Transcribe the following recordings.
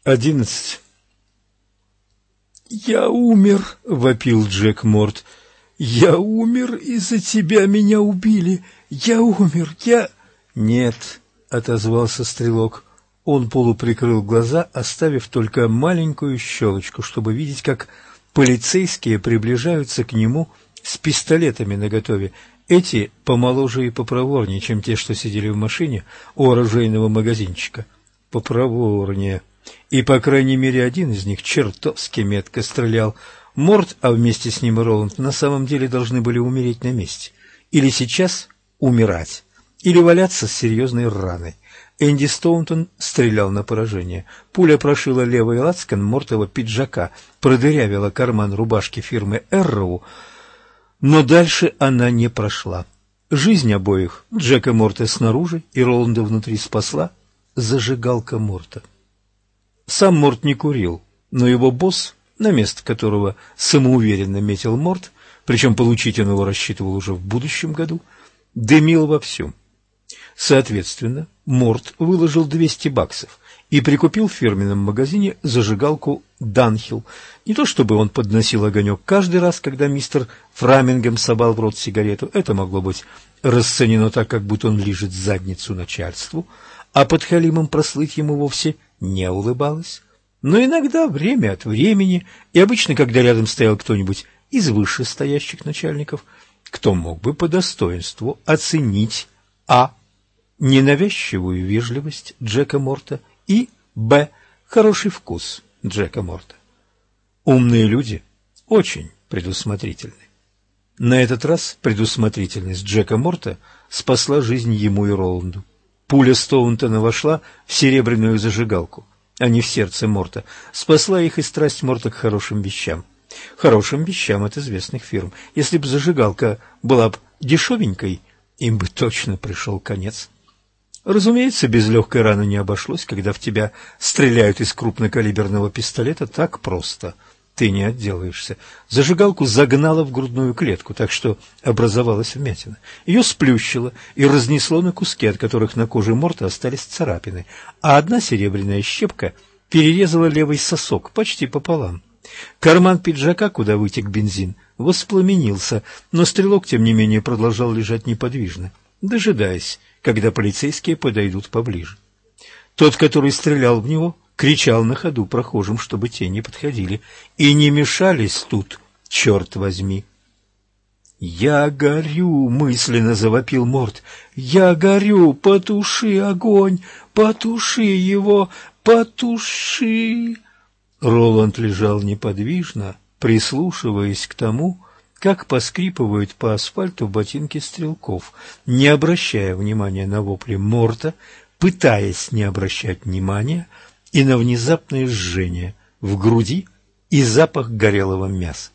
11. «Я умер!» — вопил Джек Морт. «Я умер, из-за тебя меня убили! Я умер! «Нет», — отозвался стрелок. Он полуприкрыл глаза, оставив только маленькую щелочку, чтобы видеть, как полицейские приближаются к нему с пистолетами наготове. Эти помоложе и попроворнее, чем те, что сидели в машине у оружейного магазинчика. Попроворнее. И, по крайней мере, один из них чертовски метко стрелял. Морт, а вместе с ним и Роланд, на самом деле должны были умереть на месте. Или сейчас умирать, или валяться с серьезной раной. Энди Стоунтон стрелял на поражение. Пуля прошила левый лацкан Мортова пиджака, продырявила карман рубашки фирмы Эрроу, но дальше она не прошла. Жизнь обоих, Джека Морта снаружи и Роланда внутри, спасла зажигалка Морта. Сам Морт не курил, но его босс, на место которого самоуверенно метил Морт, причем получить он его рассчитывал уже в будущем году, дымил вовсю. Соответственно, Морт выложил $200 и прикупил в фирменном магазине зажигалку «Данхилл». Не то чтобы он подносил огонек каждый раз, когда мистер Фрамингем совал в рот сигарету, это могло быть расценено так, как будто он лижет задницу начальству, а подхалимом прослыть ему вовсе не улыбалось. Но иногда, время от времени, и обычно, когда рядом стоял кто-нибудь из вышестоящих начальников, кто мог бы по достоинству оценить а. ненавязчивую вежливость Джека Морта и б. хороший вкус Джека Морта. Умные люди очень предусмотрительны. На этот раз предусмотрительность Джека Морта спасла жизнь ему и Роланду. Пуля Стоунтона вошла в серебряную зажигалку, а не в сердце Морта. Спасла их и страсть Морта к хорошим вещам. Хорошим вещам от известных фирм. Если бы зажигалка была бы дешевенькой, им бы точно пришел конец. Разумеется, без легкой раны не обошлось, когда в тебя стреляют из крупнокалиберного пистолета так просто. Ты не отделаешься. Зажигалку загнало в грудную клетку, так что образовалась вмятина. Ее сплющило и разнесло на куски, от которых на коже Морта остались царапины, а одна серебряная щепка перерезала левый сосок почти пополам. Карман пиджака, куда вытек бензин, воспламенился, но стрелок, тем не менее, продолжал лежать неподвижно, дожидаясь, когда полицейские подойдут поближе. Тот, который стрелял в него, кричал на ходу прохожим, чтобы те не подходили и не мешались тут, черт возьми. «Я горю!» — мысленно завопил Морт. «Я горю! Потуши огонь! Потуши его! Потуши!» Роланд лежал неподвижно, прислушиваясь к тому, как поскрипывают по асфальту ботинки стрелков, не обращая внимания на вопли Морта, пытаясь не обращать внимания и на внезапное жжение в груди и запах горелого мяса.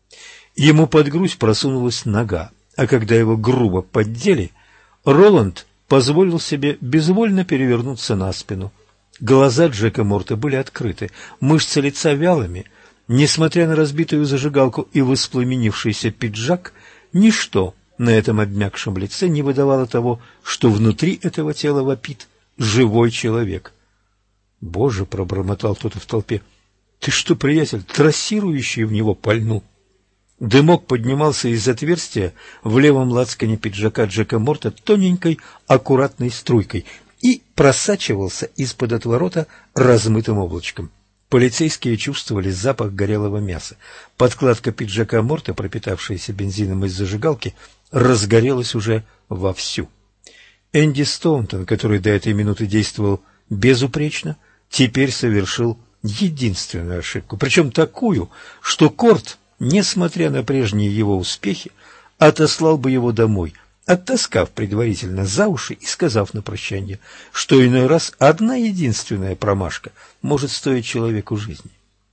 Ему под грудь просунулась нога, а когда его грубо поддели, Роланд позволил себе безвольно перевернуться на спину. Глаза Джека Морта были открыты, мышцы лица вялыми. Несмотря на разбитую зажигалку и воспламенившийся пиджак, ничто на этом обмякшем лице не выдавало того, что внутри этого тела вопит живой человек. «Боже!» — пробормотал кто-то в толпе. «Ты что, приятель, трассирующий в него пальнул?» Дымок поднимался из отверстия в левом лацкане пиджака Джека Морта тоненькой, аккуратной струйкой и просачивался из-под отворота размытым облачком. Полицейские чувствовали запах горелого мяса. Подкладка пиджака Морта, пропитавшаяся бензином из зажигалки, разгорелась уже вовсю. Энди Стоунтон, который до этой минуты действовал безупречно, теперь совершил единственную ошибку, причем такую, что Корт, несмотря на прежние его успехи, отослал бы его домой, оттаскав предварительно за уши и сказав на прощание, что иной раз одна единственная промашка может стоить человеку жизни.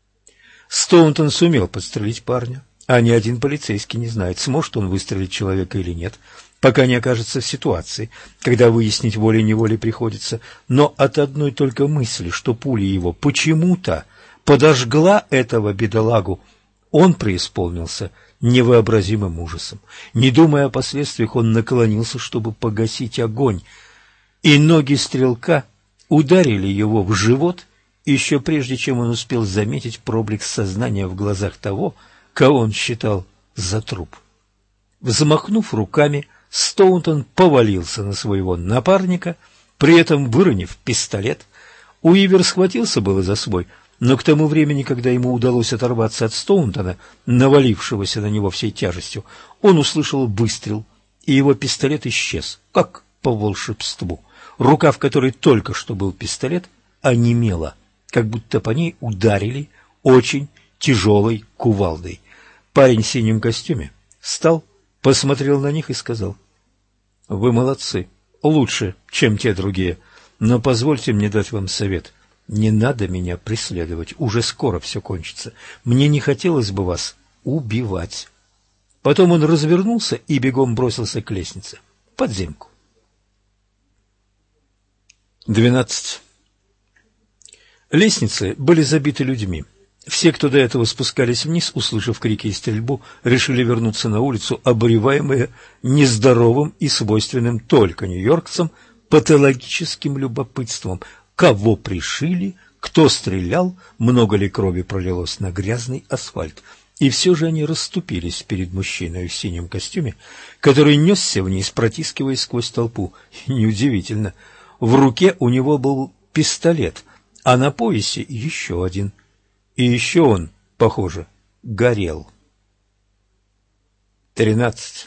Стоунтон сумел подстрелить парня, а ни один полицейский не знает, сможет он выстрелить человека или нет, пока не окажется в ситуации, когда выяснить волей-неволей приходится, но от одной только мысли, что пуля его почему-то подожгла этого бедолагу, он преисполнился невообразимым ужасом. Не думая о последствиях, он наклонился, чтобы погасить огонь, и ноги стрелка ударили его в живот еще прежде, чем он успел заметить проблеск сознания в глазах того, кого он считал за труп. Взмахнув руками, Стоунтон повалился на своего напарника, при этом выронив пистолет. Уивер схватился было за свой, но к тому времени, когда ему удалось оторваться от Стоунтона, навалившегося на него всей тяжестью, он услышал выстрел, и его пистолет исчез, как по волшебству. Рука, в которой только что был пистолет, онемела, как будто по ней ударили очень тяжелой кувалдой. Парень в синем костюме встал, посмотрел на них и сказал: «Вы молодцы, лучше, чем те другие, но позвольте мне дать вам совет. Не надо меня преследовать, уже скоро все кончится. Мне не хотелось бы вас убивать». Потом он развернулся и бегом бросился к лестнице, в подземку. 12. Лестницы были забиты людьми. Все, кто до этого спускались вниз, услышав крики и стрельбу, решили вернуться на улицу, обуреваемые нездоровым и свойственным только нью-йоркцам патологическим любопытством. Кого пришили, кто стрелял, много ли крови пролилось на грязный асфальт. И все же они расступились перед мужчиной в синем костюме, который несся вниз, протискиваясь сквозь толпу. И неудивительно, в руке у него был пистолет, а на поясе еще один. И еще он, похоже, горел. 13.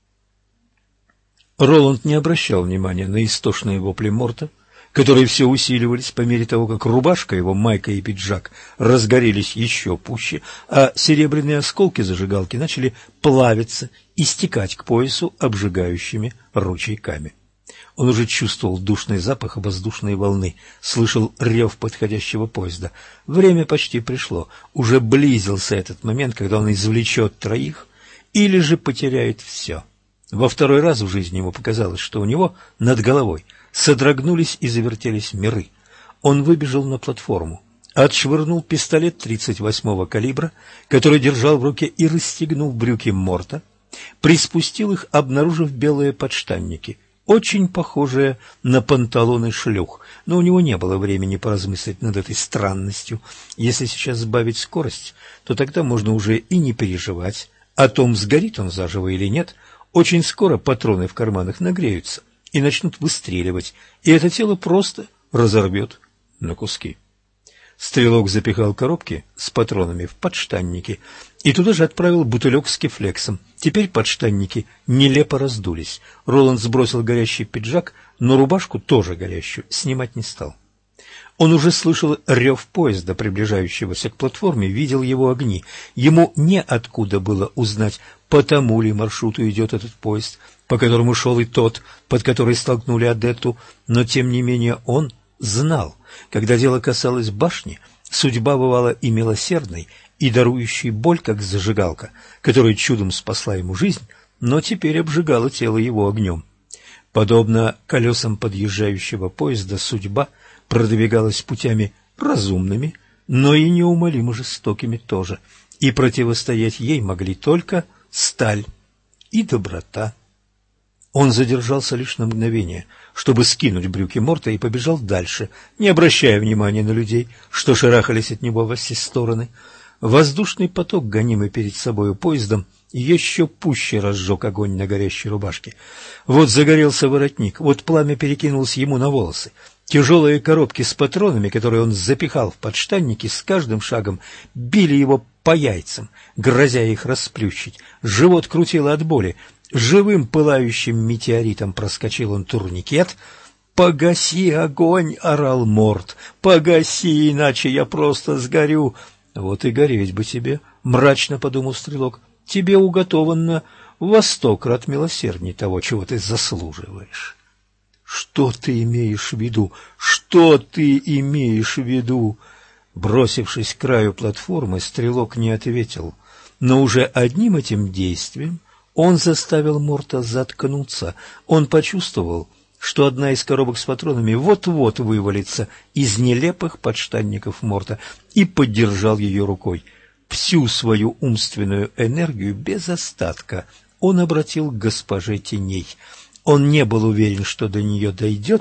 Роланд не обращал внимания на истошные вопли Морта, которые все усиливались по мере того, как рубашка его, майка и пиджак разгорелись еще пуще, а серебряные осколки зажигалки начали плавиться и стекать к поясу обжигающими ручейками. Он уже чувствовал душный запах воздушной волны, слышал рев подходящего поезда. Время почти пришло, уже близился этот момент, когда он извлечет троих или же потеряет все. Во второй раз в жизни ему показалось, что у него над головой содрогнулись и завертелись миры. Он выбежал на платформу, отшвырнул пистолет 38-го калибра, который держал в руке, и, расстегнув брюки Морта, приспустил их, обнаружив белые подштанники, очень похожие на панталоны шлюх, но у него не было времени поразмыслить над этой странностью. Если сейчас сбавить скорость, то тогда можно уже и не переживать о том, сгорит он заживо или нет. Очень скоро патроны в карманах нагреются и начнут выстреливать, и это тело просто разорвет на куски. Стрелок запихал коробки с патронами в подштанники и туда же отправил бутылек с кефлексом. Теперь подштанники нелепо раздулись. Роланд сбросил горящий пиджак, но рубашку, тоже горящую, снимать не стал. Он уже слышал рев поезда, приближающегося к платформе, видел его огни. Ему неоткуда было узнать, по тому ли маршруту идет этот поезд, по которому шел и тот, под который столкнули Адетту, но тем не менее он знал, когда дело касалось башни, судьба бывала и милосердной, и дарующей боль, как зажигалка, которая чудом спасла ему жизнь, но теперь обжигала тело его огнем. Подобно колесам подъезжающего поезда, судьба продвигалась путями разумными, но и неумолимо жестокими тоже, и противостоять ей могли только сталь и доброта. Он задержался лишь на мгновение, чтобы скинуть брюки Морта, и побежал дальше, не обращая внимания на людей, что шарахались от него во все стороны. Воздушный поток, гонимый перед собою поездом, еще пуще разжег огонь на горящей рубашке. Вот загорелся воротник, вот пламя перекинулось ему на волосы. Тяжелые коробки с патронами, которые он запихал в подштанники, с каждым шагом били его по яйцам, грозя их расплющить. Живот крутило от боли. Живым пылающим метеоритом проскочил он турникет. «Погаси огонь!» — орал Морт. «Погаси, иначе я просто сгорю!» «Вот и гореть бы тебе!» — мрачно подумал стрелок. «Тебе уготовано во 100 крат милосердней того, чего ты заслуживаешь». «Что ты имеешь в виду? Что ты имеешь в виду?» Бросившись к краю платформы, стрелок не ответил, но уже одним этим действием он заставил Морта заткнуться. Он почувствовал, что одна из коробок с патронами вот-вот вывалится из нелепых подштанников Морта, и поддержал ее рукой. Всю свою умственную энергию без остатка он обратил к госпоже теней. Он не был уверен, что до нее дойдет,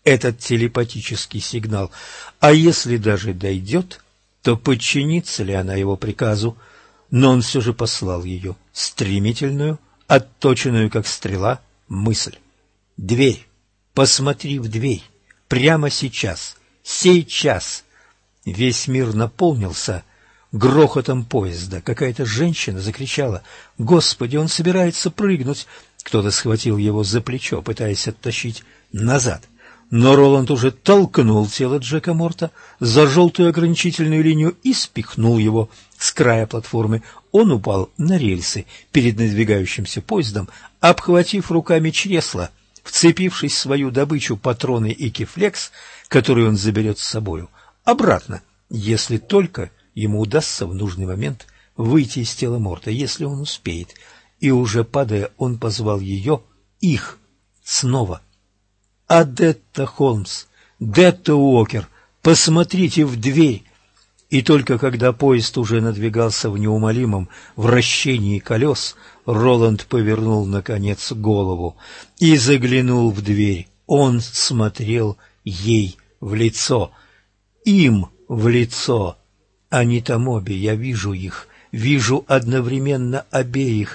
этот телепатический сигнал, а если даже дойдет, то подчинится ли она его приказу? Но он все же послал ее, стремительную, отточенную как стрела, мысль. Дверь. Посмотри в дверь. Прямо сейчас. Сейчас. Весь мир наполнился грохотом поезда. Какая-то женщина закричала: «Господи, он собирается прыгнуть!» Кто-то схватил его за плечо, пытаясь оттащить назад. Но Роланд уже толкнул тело Джека Морта за желтую ограничительную линию и спихнул его с края платформы. Он упал на рельсы перед надвигающимся поездом, обхватив руками чресла, вцепившись в свою добычу патроны и кифлекс, который он заберет с собою, обратно, если только ему удастся в нужный момент выйти из тела Морта, если он успеет. И уже падая, он позвал ее, их, снова. «Адетта Холмс, Детта Уокер, посмотрите в дверь!» И только когда поезд уже надвигался в неумолимом вращении колес, Роланд повернул, наконец, голову и заглянул в дверь. Он смотрел ей в лицо, им в лицо. Они там обе, я вижу их, вижу одновременно обеих.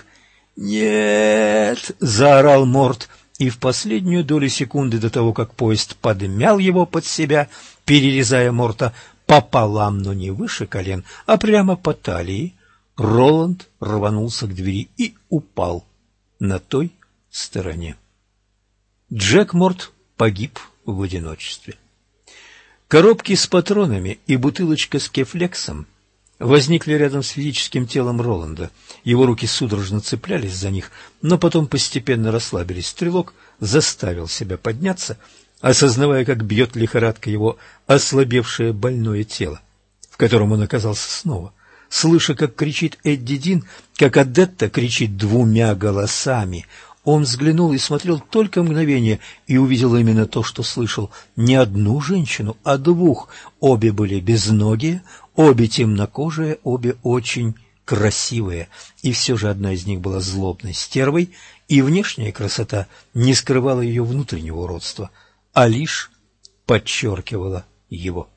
«Нет!» — заорал Морт, и в последнюю долю секунды до того, как поезд подмял его под себя, перерезая Морта пополам, но не выше колен, а прямо по талии, Роланд рванулся к двери и упал на той стороне. Джек Морт погиб в одиночестве. Коробки с патронами и бутылочка с кефлексом возникли рядом с физическим телом Роланда. Его руки судорожно цеплялись за них, но потом постепенно расслабились. Стрелок заставил себя подняться, осознавая, как бьет лихорадка его ослабевшее больное тело, в котором он оказался снова. Слыша, как кричит Эдди Дин, как Адетта кричит двумя голосами, он взглянул и смотрел только мгновение и увидел именно то, что слышал. Не одну женщину, а двух. Обе были безногие, обе темнокожие, обе очень красивые. И все же одна из них была злобной стервой, и внешняя красота не скрывала ее внутреннего уродства, а лишь подчеркивала его.